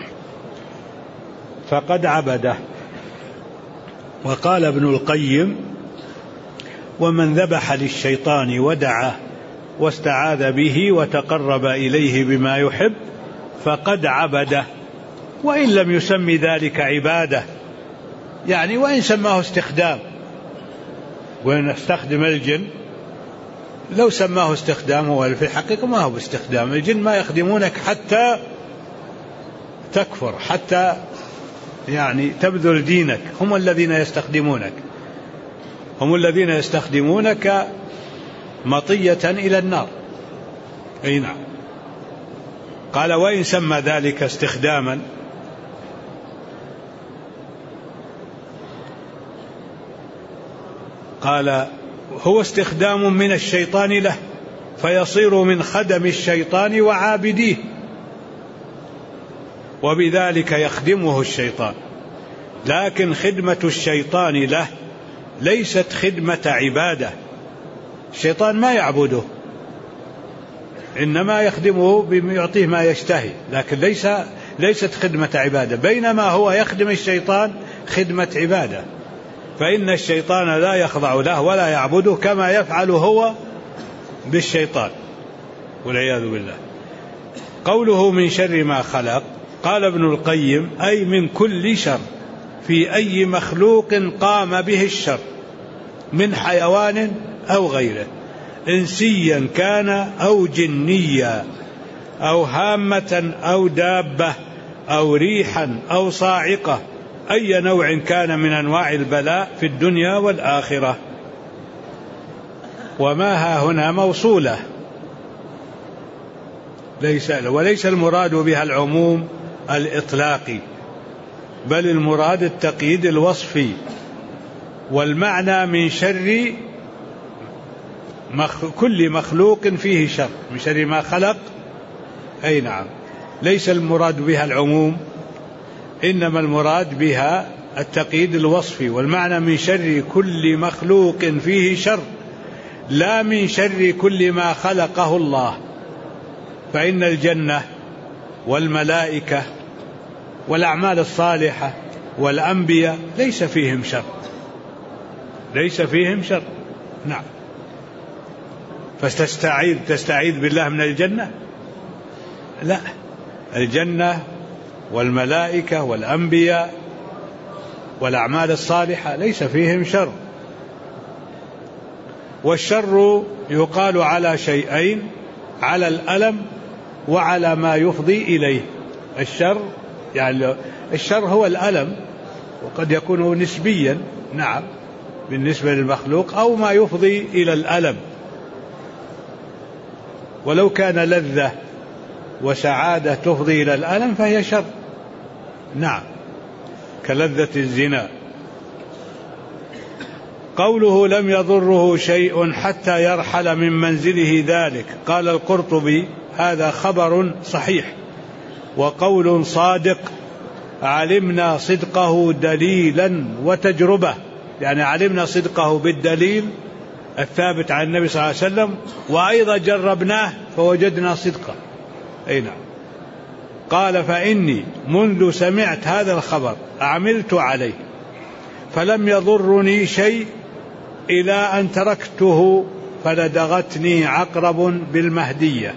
فقد عبده. وقال ابن القيم: ومن ذبح للشيطان ودعاه واستعاذ به وتقرب إليه بما يحب فقد عبده، وإن لم يسمي ذلك عبادة، يعني وإن سماه استخدام، وإن استخدم الجن لو سماه استخدام، وفي الحقيقة ما هو باستخدام. الجن ما يخدمونك تكفر حتى يعني تبذل دينك. هم الذين يستخدمونك مطية إلى النار. أي نعم. قال وإن سمى ذلك استخداما، قال هو استخدام من الشيطان له، فيصير من خدم الشيطان وعابديه، وبذلك يخدمه الشيطان. لكن خدمة الشيطان له ليست خدمة عبادة. الشيطان ما يعبده، إنما يخدمه بيعطيه ما يشتهي، لكن ليست خدمة عبادة. بينما هو يخدم الشيطان خدمة عبادة، فإن الشيطان لا يخضع له ولا يعبده كما يفعل هو بالشيطان، والعياذ بالله. قوله من شر ما خلق، قال ابن القيم أي من كل شر في أي مخلوق قام به الشر من حيوان أو غيره، إنسيا كان أو جنيا أو هامة أو دابة أو ريحا أو صاعقة، أي نوع كان من أنواع البلاء في الدنيا والآخرة. وما ها هنا موصولة، وليس المراد بها العموم الإطلاقي، بل المراد التقييد الوصفي. والمعنى من شر كل مخلوق فيه شر، من شر ما خلق. أي نعم، ليس المراد بها العموم، إنما المراد بها التقييد الوصفي. والمعنى من شر كل مخلوق فيه شر، لا من شر كل ما خلقه الله. فإن الجنة والملائكة والأعمال الصالحة والأنبياء ليس فيهم شر. نعم. تستعيذ بالله من الجنة؟ لا، الجنة والملائكة والأنبياء والأعمال الصالحة ليس فيهم شر. والشر يقال على شيئين، على الألم وعلى ما يفضي إليه. الشر هو الألم، وقد يكون نسبيا، نعم، بالنسبة للمخلوق، أو ما يفضي إلى الألم. ولو كان لذة وسعادة تفضي إلى الألم فهي شر، نعم، كلذة الزنا. قوله لم يضره شيء حتى يرحل من منزله ذلك، قال القرطبي هذا خبر صحيح وقول صادق، علمنا صدقه دليلا وتجربة، يعني علمنا صدقه بالدليل الثابت عن النبي صلى الله عليه وسلم، وأيضا جربناه فوجدنا صدقه. أي نعم. قال فإني منذ سمعت هذا الخبر عملت عليه فلم يضرني شيء إلى أن تركته فلدغتني عقرب بالمهدية.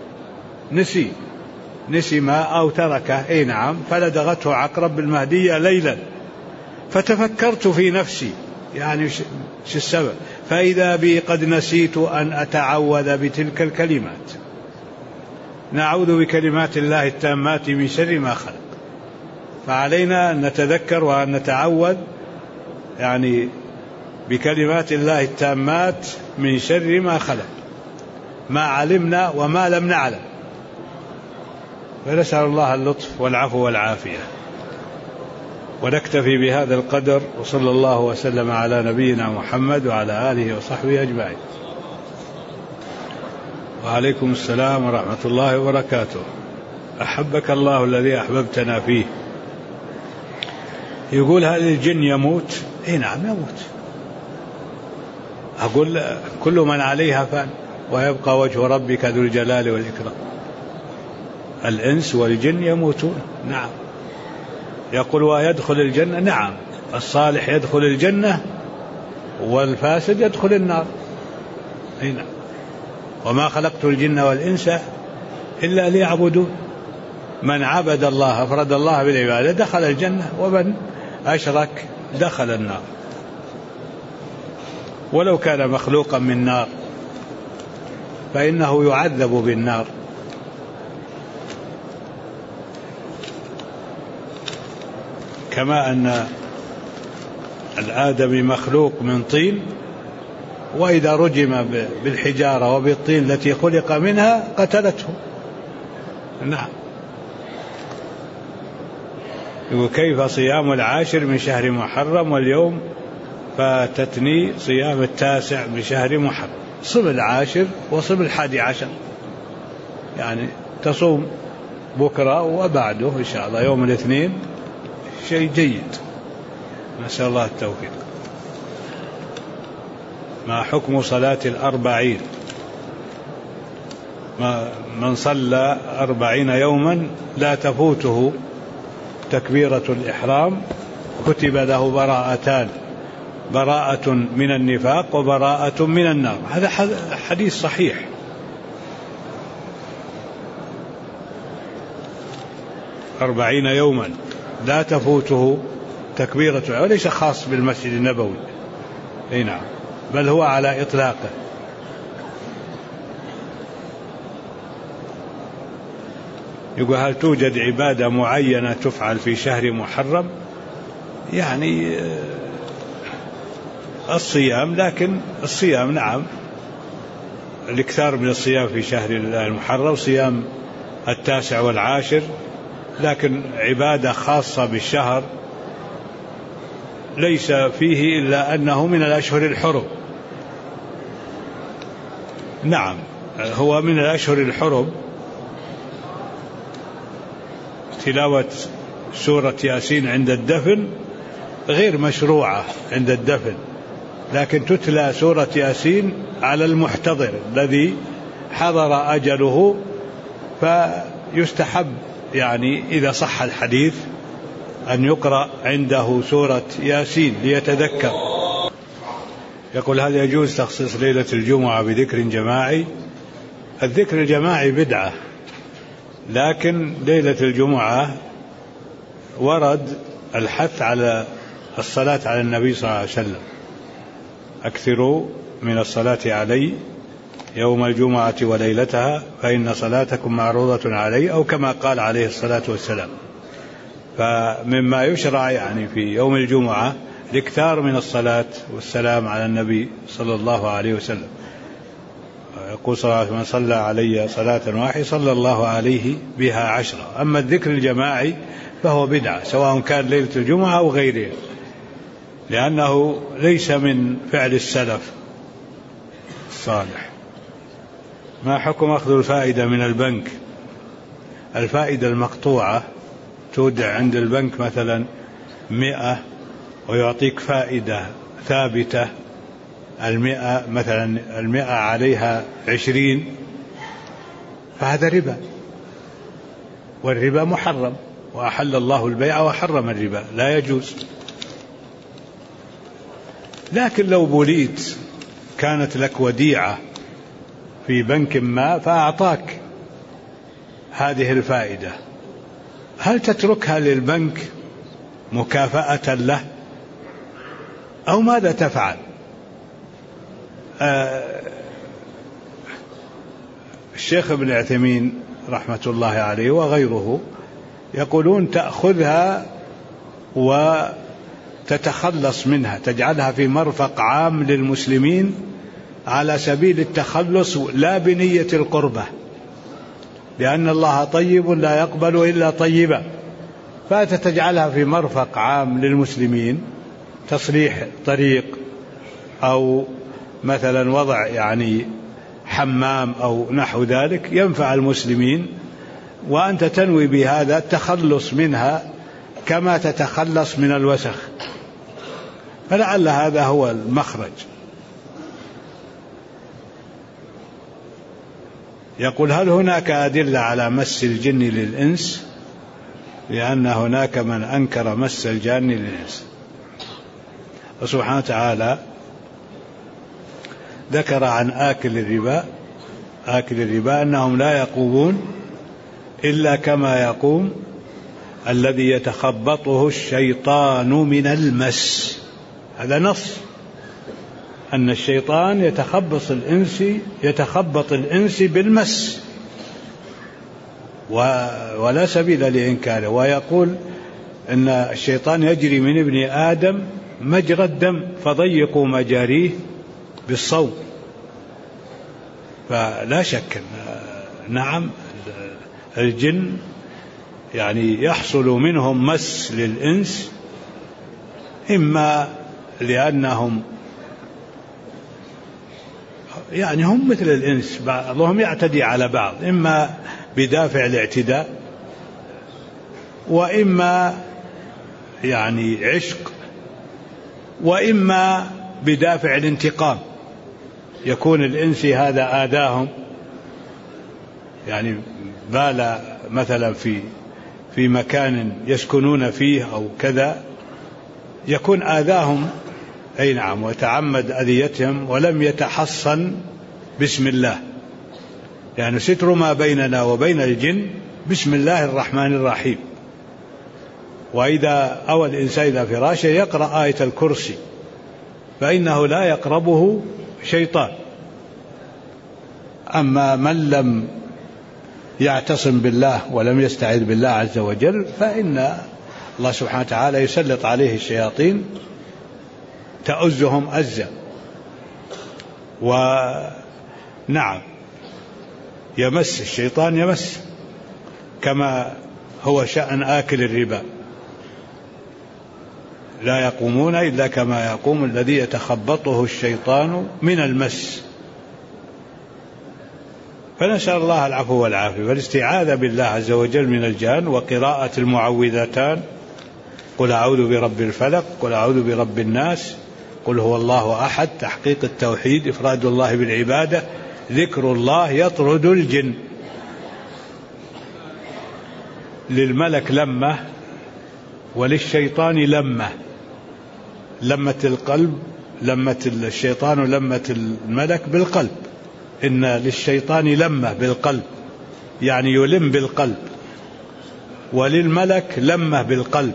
نسي ما أو تركه، أي نعم، فلدغته عقرب بالمهدية ليلا، فتفكرت في نفسي يعني شو السبب، فإذا بي قد نسيت أن أتعوذ بتلك الكلمات. نعوذ بكلمات الله التامات من شر ما خلق. فعلينا أن نتذكر وأن نتعوذ يعني بكلمات الله التامات من شر ما خلق، ما علمنا وما لم نعلم. فنسأل الله اللطف والعفو والعافية. ونكتفي بهذا القدر، وصلى الله وسلم على نبينا محمد وعلى آله وصحبه أجمعين. وعليكم السلام ورحمة الله وبركاته. أحبك الله الذي أحببتنا فيه. يقول هل الجن يموت؟ إيه نعم يموت. أقول كل من عليها فان ويبقى وجه ربك ذو الجلال والإكرام. الإنس والجن يموتون، نعم. يقول ويدخل الجنة، نعم، الصالح يدخل الجنة والفاسد يدخل النار. أي نعم. وما خلقت الجن والإنس إلا ليعبدون. من عبد الله أفرد الله بالعبادة دخل الجنة، ومن أشرك دخل النار، ولو كان مخلوقا من نار فإنه يعذب بالنار. كما أن الآدمي مخلوق من طين، وإذا رجم بالحجارة وبالطين التي خلق منها قتلته. نعم. وكيف صيام العاشر من شهر محرم واليوم فاتتني صيام التاسع من شهر محرم. صم العاشر وصم 11، يعني تصوم بكرة وبعده إن شاء الله يوم الاثنين، شيء جيد، نسأل الله التوفيق. ما حكم صلاة 40؟ من صلى 40 يوما لا تفوته تكبيرة الإحرام كتب له براءتان، براءة من النفاق وبراءة من النار. هذا حديث صحيح. 40 يوما لا تفوته تكبيرة، وليس خاص بالمسجد النبوي، أي نعم، بل هو على إطلاقه. يقول هل توجد عبادة معينة تفعل في شهر محرم؟ يعني الصيام، لكن الصيام نعم، الإكثار من الصيام في شهر المحرم، صيام التاسع والعاشر، لكن عبادة خاصة بالشهر ليس فيه إلا أنه من الأشهر الحرم. نعم، هو من الأشهر الحرم. تلاوة سورة ياسين عند الدفن غير مشروعة عند الدفن، لكن تتلى سورة ياسين على المحتضر الذي حضر أجله، فيستحب يعني إذا صح الحديث أن يقرأ عنده سورة ياسين ليتذكر. يقول هل يجوز تخصيص ليلة الجمعة بذكر جماعي؟ الذكر الجماعي بدعة، لكن ليلة الجمعة ورد الحث على الصلاة على النبي صلى الله عليه وسلم، أكثروا من الصلاة علي يوم الجمعة وليلتها فإن صلاتكم معروضة علي، أو كما قال عليه الصلاة والسلام. فمما يشرع يعني في يوم الجمعة الاكثار من الصلاة والسلام على النبي صلى الله عليه وسلم. يقول صلى الله عليه وسلم من صلى علي صلاة واحدة صلى الله عليه بها 10. أما الذكر الجماعي فهو بدعة سواء كان ليلة الجمعة أو غيرها، لأنه ليس من فعل السلف الصالح. ما حكم أخذ الفائدة من البنك؟ الفائدة المقطوعة تودع عند البنك مثلا 100 ويعطيك فائدة ثابتة، 100 مثلا 100 عليها 20، فهذا ربا، والربا محرم، وأحل الله البيع وحرم الربا، لا يجوز. لكن لو بليت كانت لك وديعة في بنك ما فأعطاك هذه الفائدة، هل تتركها للبنك مكافأة له أو ماذا تفعل؟ الشيخ ابن عثيمين رحمة الله عليه وغيره يقولون تأخذها وتتخلص منها، تجعلها في مرفق عام للمسلمين على سبيل التخلص لا بنية القربة، لأن الله طيب لا يقبل إلا طيبا، فتجعلها في مرفق عام للمسلمين، تصليح طريق أو مثلا وضع يعني حمام أو نحو ذلك ينفع المسلمين، وأنت تنوي بهذا التخلص منها كما تتخلص من الوسخ، فلعل هذا هو المخرج. يقول هل هناك أدلة على مس الجن للإنس؟ لأن هناك من أنكر مس الجان للإنس. وسبحانه وتعالى ذكر عن آكل الربا أنهم لا يقومون إلا كما يقوم الذي يتخبطه الشيطان من المس. هذا نص أن الشيطان يتخبط الإنس بالمس، ولا سبيل لإنكاره. ويقول أن الشيطان يجري من ابن آدم مجرى الدم فضيقوا مجاريه بالصوم. فلا شك نعم الجن يعني يحصل منهم مس للإنس، إما لأنهم يعني هم مثل الإنس، بعضهم يعتدي على بعض، إما بدافع الاعتداء، وإما يعني عشق، وإما بدافع الانتقام. يكون الإنس هذا آذاهم، يعني بال مثلا في مكان يسكنون فيه أو كذا، يكون آذاهم أي نعم، وتعمد أذيتهم ولم يتحصن بسم الله، يعني ستر ما بيننا وبين الجن بسم الله الرحمن الرحيم. وإذا أوى الإنسان إلى فراشه يقرأ آية الكرسي فإنه لا يقربه شيطان. أما من لم يعتصم بالله ولم يستعذ بالله عز وجل فإن الله سبحانه وتعالى يسلط عليه الشياطين تأزهم أزا. ونعم يمس الشيطان، يمس كما هو شأن آكل الربا، لا يقومون إلا كما يقوم الذي يتخبطه الشيطان من المس. فنسأل الله العفو والعافية، والاستعاذة بالله عز وجل من الجان، وقراءة المعوذتان، قل أعوذ برب الفلق، قل أعوذ برب الناس، قل هو الله أحد، تحقيق التوحيد، إفراد الله بالعبادة، ذكر الله يطرد الجن. للملك لمة وللشيطان لمة، لمة القلب، لمة الشيطان لمة الملك بالقلب، إن للشيطان لمة بالقلب يعني يلم بالقلب، وللملك لمة بالقلب.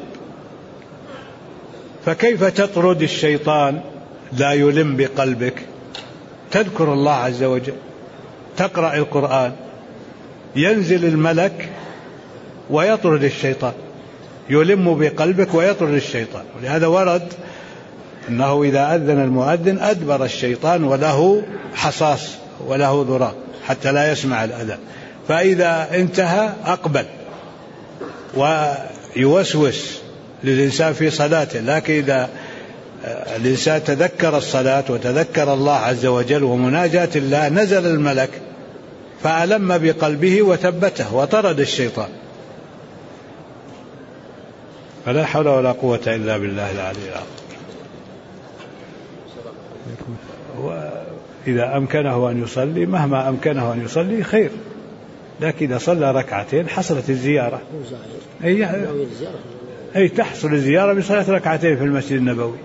فكيف تطرد الشيطان لا يلم بقلبك؟ تذكر الله عز وجل، تقرأ القرآن، ينزل الملك ويطرد الشيطان، يلم بقلبك ويطرد الشيطان. ولهذا ورد أنه إذا أذن المؤذن أدبر الشيطان وله حصاص وله ذراع حتى لا يسمع الأذان، فإذا انتهى أقبل ويوسوس للإنسان في صلاته. لكن إذا الإنسان تذكر الصلاة وتذكر الله عز وجل ومناجاة الله نزل الملك فألم بقلبه وثبته وطرد الشيطان. فلا حول ولا قوة إلا بالله العلي العظيم. وإذا أمكنه أن يصلي مهما أمكنه أن يصلي خير، لكن إذا صلى ركعتين حصلت الزيارة. أي تحصل الزيارة بصلاة ركعتين في المسجد النبوي.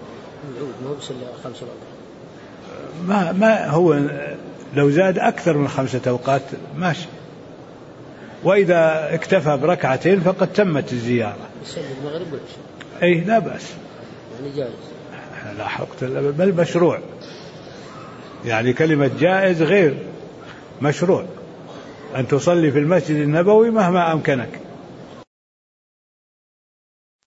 ما هو لو زاد أكثر من 5 أوقات ماشي، وإذا اكتفى بركعتين فقد تمت الزيارة. أي لا بأس، يعني جائز، لا حقت بل مشروع، يعني كلمة جائز غير مشروع، أن تصلي في المسجد النبوي مهما أمكنك.